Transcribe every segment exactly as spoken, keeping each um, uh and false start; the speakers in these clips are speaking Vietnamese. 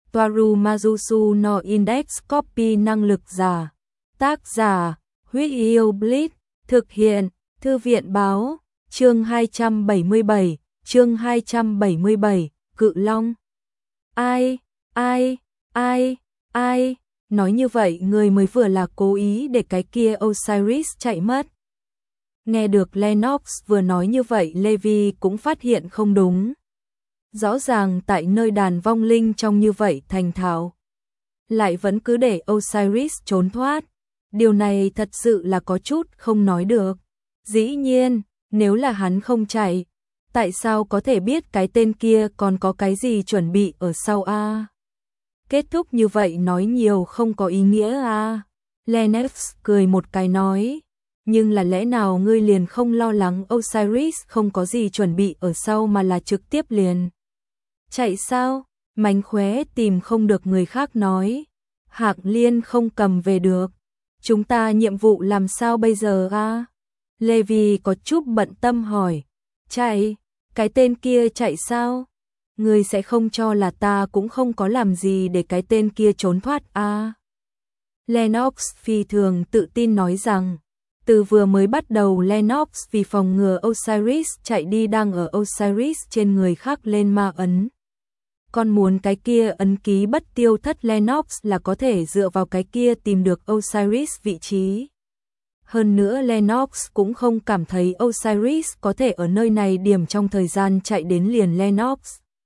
Toaru Majusu no Index Copy năng lực giả. Tác giả, Huyết Yêu Blitz, thực hiện, Thư viện báo, chương hai trăm bảy mươi bảy, chương hai trăm bảy mươi bảy, Cự Long. Ai, ai, ai, ai, nói như vậy người mới vừa là cố ý để cái kia Osiris chạy mất. Nghe được Lennox vừa nói như vậy, Levi cũng phát hiện không đúng. Rõ ràng tại nơi đàn vong linh trong như vậy thành thạo, lại vẫn cứ để Osiris trốn thoát. Điều này thật sự là có chút không nói được. Dĩ nhiên, nếu là hắn không chạy, tại sao có thể biết cái tên kia còn có cái gì chuẩn bị ở sau a? Kết thúc như vậy nói nhiều không có ý nghĩa a. Lennox cười một cái nói, nhưng là lẽ nào ngươi liền không lo lắng Osiris không có gì chuẩn bị ở sau mà là trực tiếp liền chạy sao? Mánh khóe tìm không được người khác nói, Hạc Liên không cầm về được, chúng ta nhiệm vụ làm sao bây giờ a? Levi có chút bận tâm hỏi, chạy, cái tên kia chạy sao? Ngươi sẽ không cho là ta cũng không có làm gì để cái tên kia trốn thoát a? Lennox phi thường tự tin nói rằng, từ vừa mới bắt đầu Lennox vì phòng ngừa Osiris chạy đi đang ở Osiris trên người khác lên ma ấn. Còn muốn cái kia ấn ký bất tiêu thất, Lennox là có thể dựa vào cái kia tìm được Osiris vị trí. Hơn nữa Lennox cũng không cảm thấy Osiris có thể ở nơi này điểm trong thời gian chạy đến liền Lennox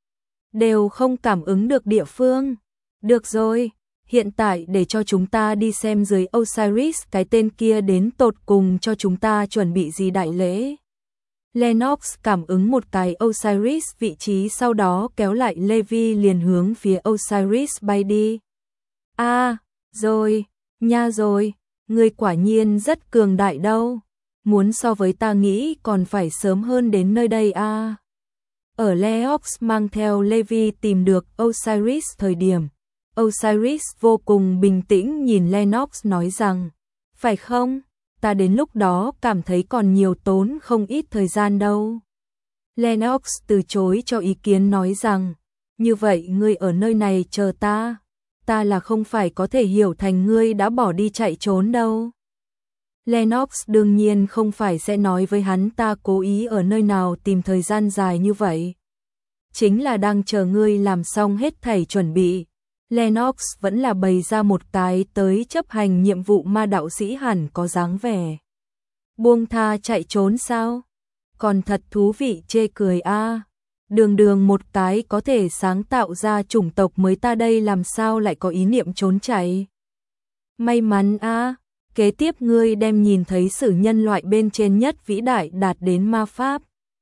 đều không cảm ứng được địa phương. Được rồi, hiện tại để cho chúng ta đi xem dưới Osiris cái tên kia đến tột cùng cho chúng ta chuẩn bị gì đại lễ. Lennox cảm ứng một cái Osiris vị trí, sau đó kéo lại Levi liền hướng phía Osiris bay đi. A, à, rồi, nha rồi, người quả nhiên rất cường đại đâu. Muốn so với ta nghĩ còn phải sớm hơn đến nơi đây a. À. Ở Lennox mang theo Levi tìm được Osiris thời điểm, Osiris vô cùng bình tĩnh nhìn Lennox nói rằng, phải không? Ta đến lúc đó cảm thấy còn nhiều tốn không ít thời gian đâu. Lennox từ chối cho ý kiến nói rằng, như vậy ngươi ở nơi này chờ ta, ta là không phải có thể hiểu thành ngươi đã bỏ đi chạy trốn đâu. Lennox đương nhiên không phải sẽ nói với hắn ta cố ý ở nơi nào tìm thời gian dài như vậy. Chính là đang chờ ngươi làm xong hết thảy chuẩn bị. Lennox vẫn là bày ra một cái tới chấp hành nhiệm vụ ma đạo sĩ hẳn có dáng vẻ buông tha chạy trốn sao? Còn thật thú vị chê cười a. À. Đường đường một cái có thể sáng tạo ra chủng tộc mới, ta đây làm sao lại có ý niệm trốn chạy? May mắn a, à. Kế tiếp ngươi đem nhìn thấy sử nhân loại bên trên nhất vĩ đại đạt đến ma pháp.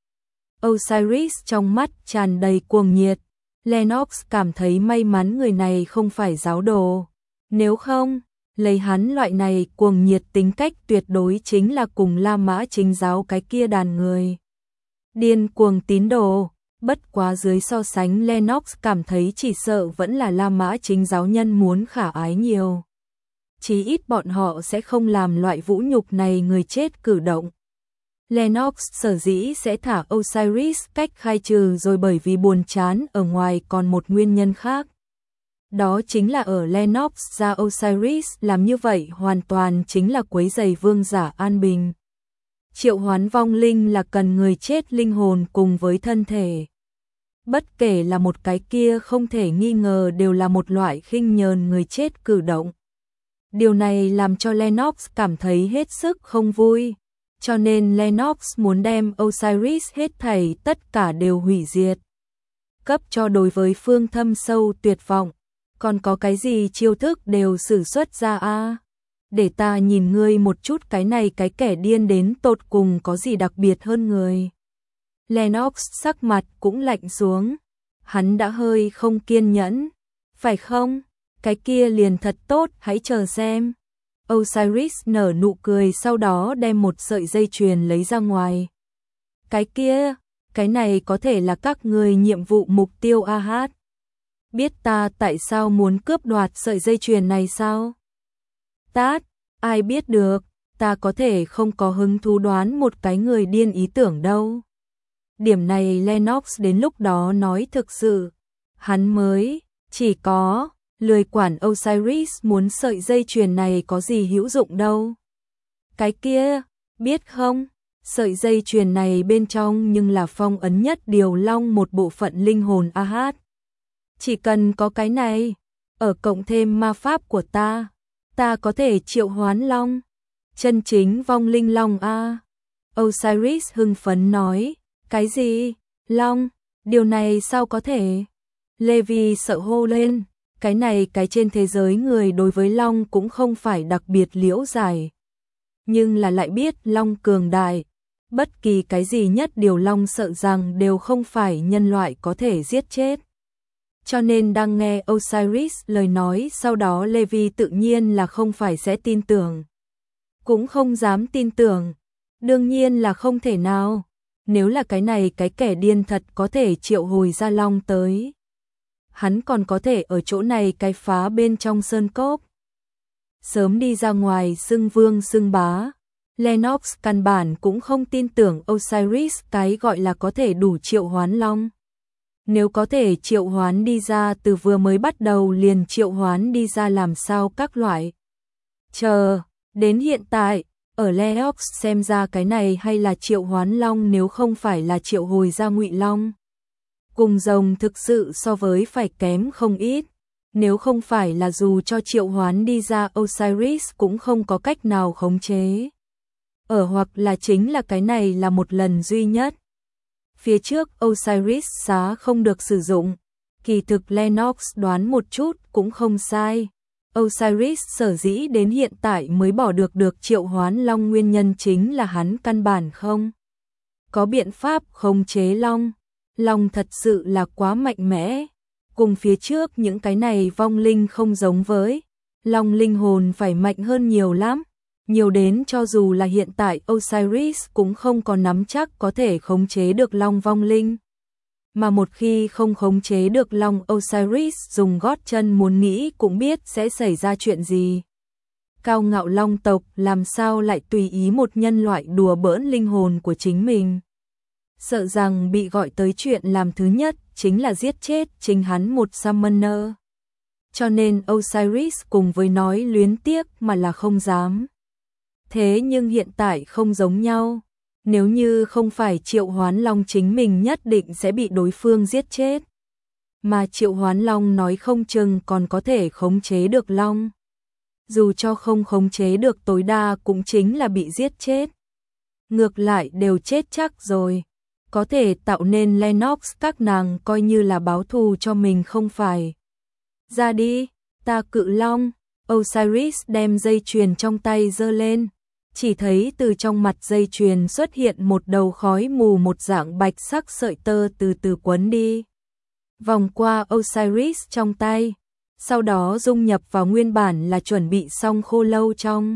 Osiris trong mắt tràn đầy cuồng nhiệt. Lennox cảm thấy may mắn người này không phải giáo đồ. Nếu không, lấy hắn loại này cuồng nhiệt tính cách tuyệt đối chính là cùng La Mã chính giáo cái kia đàn người điên cuồng tín đồ. Bất quá dưới so sánh, Lennox cảm thấy chỉ sợ vẫn là La Mã chính giáo nhân muốn khả ái nhiều. Chí ít bọn họ sẽ không làm loại vũ nhục này người chết cử động. Lennox sở dĩ sẽ thả Osiris cách khai trừ rồi bởi vì buồn chán ở ngoài còn một nguyên nhân khác. Đó chính là ở Lennox ra Osiris làm như vậy hoàn toàn chính là quấy rầy vương giả an bình. Triệu hoán vong linh là cần người chết linh hồn cùng với thân thể. Bất kể là một cái kia không thể nghi ngờ đều là một loại khinh nhờn người chết cử động. Điều này làm cho Lennox cảm thấy hết sức không vui. Cho nên Lennox muốn đem Osiris hết thảy tất cả đều hủy diệt. Cấp cho đối với phương thâm sâu tuyệt vọng. Còn có cái gì chiêu thức đều sử xuất ra a. À? Để ta nhìn ngươi một chút, cái này cái kẻ điên đến tột cùng có gì đặc biệt hơn người. Lennox sắc mặt cũng lạnh xuống. Hắn đã hơi không kiên nhẫn. Phải không? Cái kia liền thật tốt, hãy chờ xem. Osiris nở nụ cười, sau đó đem một sợi dây chuyền lấy ra ngoài. Cái kia, cái này có thể là các người nhiệm vụ mục tiêu a hát. Biết ta tại sao muốn cướp đoạt sợi dây chuyền này sao? Tát, ai biết được, ta có thể không có hứng thú đoán một cái người điên ý tưởng đâu. Điểm này Lennox đến lúc đó nói thực sự, hắn mới Chỉ có, lười quản Osiris muốn sợi dây chuyền này có gì hữu dụng đâu. Cái kia, biết không, sợi dây chuyền này bên trong nhưng là phong ấn nhất điều long một bộ phận linh hồn Ahad. Chỉ cần có cái này, ở cộng thêm ma pháp của ta, ta có thể triệu hoán long. Chân chính vong linh long a. Osiris hưng phấn nói, cái gì? Long? Điều này sao có thể? Levi sợ hô lên, cái này cái trên thế giới người đối với long cũng không phải đặc biệt liễu giải. Nhưng là lại biết long cường đại, bất kỳ cái gì nhất điều long sợ rằng đều không phải nhân loại có thể giết chết. Cho nên đang nghe Osiris lời nói sau đó Levi tự nhiên là không phải sẽ tin tưởng. Cũng không dám tin tưởng. Đương nhiên là không thể nào. Nếu là cái này cái kẻ điên thật có thể triệu hồi ra long tới. Hắn còn có thể ở chỗ này cái phá bên trong sơn cốc. Sớm đi ra ngoài xưng vương xưng bá. Lennox căn bản cũng không tin tưởng Osiris cái gọi là có thể đủ triệu hoán long. Nếu có thể triệu hoán đi ra từ vừa mới bắt đầu liền triệu hoán đi ra làm sao các loại. Chờ, đến hiện tại, ở Lennox xem ra cái này hay là triệu hoán long nếu không phải là triệu hồi ra ngụy long. Cùng rồng thực sự so với phải kém không ít. Nếu không phải là dù cho triệu hoán đi ra Osiris cũng không có cách nào khống chế. Ở hoặc là chính là cái này là một lần duy nhất. Phía trước Osiris xá không được sử dụng. Kỳ thực Lennox đoán một chút cũng không sai. Osiris sở dĩ đến hiện tại mới bỏ được được triệu hoán long nguyên nhân chính là hắn căn bản không có biện pháp khống chế long. Long thật sự là quá mạnh mẽ. Cùng phía trước những cái này vong linh không giống với. Long linh hồn phải mạnh hơn nhiều lắm. Nhiều đến cho dù là hiện tại Osiris cũng không có nắm chắc có thể khống chế được long vong linh. Mà một khi không khống chế được long Osiris dùng gót chân muốn nghĩ cũng biết sẽ xảy ra chuyện gì. Cao ngạo long tộc làm sao lại tùy ý một nhân loại đùa bỡn linh hồn của chính mình. Sợ rằng bị gọi tới chuyện làm thứ nhất chính là giết chết chính hắn một summoner. Cho nên Osiris cùng với nói luyến tiếc mà là không dám. Thế nhưng hiện tại không giống nhau. Nếu như không phải triệu hoán long chính mình nhất định sẽ bị đối phương giết chết. Mà triệu hoán long nói không chừng còn có thể khống chế được long. Dù cho không khống chế được tối đa cũng chính là bị giết chết. Ngược lại đều chết chắc rồi. Có thể tạo nên Lennox các nàng coi như là báo thù cho mình không phải. Ra đi, ta cự long. Osiris đem dây chuyền trong tay giơ lên. Chỉ thấy từ trong mặt dây chuyền xuất hiện một đầu khói mù một dạng bạch sắc sợi tơ từ từ quấn đi. Vòng qua Osiris trong tay. Sau đó dung nhập vào nguyên bản là chuẩn bị xong khô lâu trong.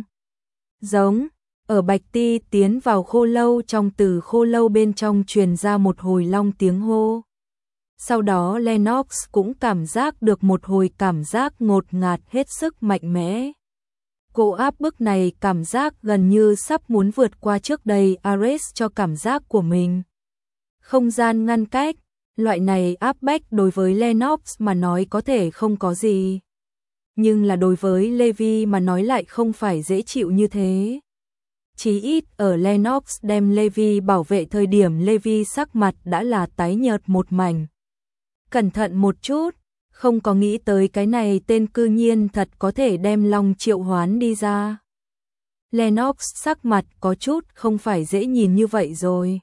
Giống, ở bạch ti tiến vào khô lâu trong từ khô lâu bên trong truyền ra một hồi long tiếng hô. Sau đó Lennox cũng cảm giác được một hồi cảm giác ngột ngạt hết sức mạnh mẽ. Cô áp bức này cảm giác gần như sắp muốn vượt qua trước đây Ares cho cảm giác của mình. Không gian ngăn cách, loại này áp bách đối với Lennox mà nói có thể không có gì. Nhưng là đối với Levi mà nói lại không phải dễ chịu như thế. Chí ít ở Lennox đem Levi bảo vệ thời điểm Levi sắc mặt đã là tái nhợt một mảnh. Cẩn thận một chút. Không có nghĩ tới cái này tên cư nhiên thật có thể đem long triệu hoán đi ra. Lennox sắc mặt có chút không phải dễ nhìn như vậy rồi.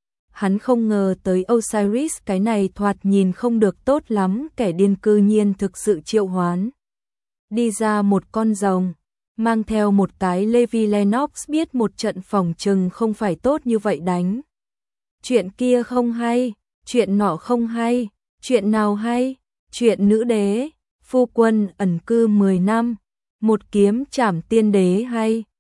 Hắn không ngờ tới Osiris cái này thoạt nhìn không được tốt lắm kẻ điên cư nhiên thực sự triệu hoán. Đi ra một con rồng, mang theo một cái Levi Lennox biết một trận phòng trừng không phải tốt như vậy đánh. Chuyện kia không hay, chuyện nọ không hay, chuyện nào hay? Chuyện nữ đế, phu quân ẩn cư mười năm, một kiếm trảm tiên đế hay,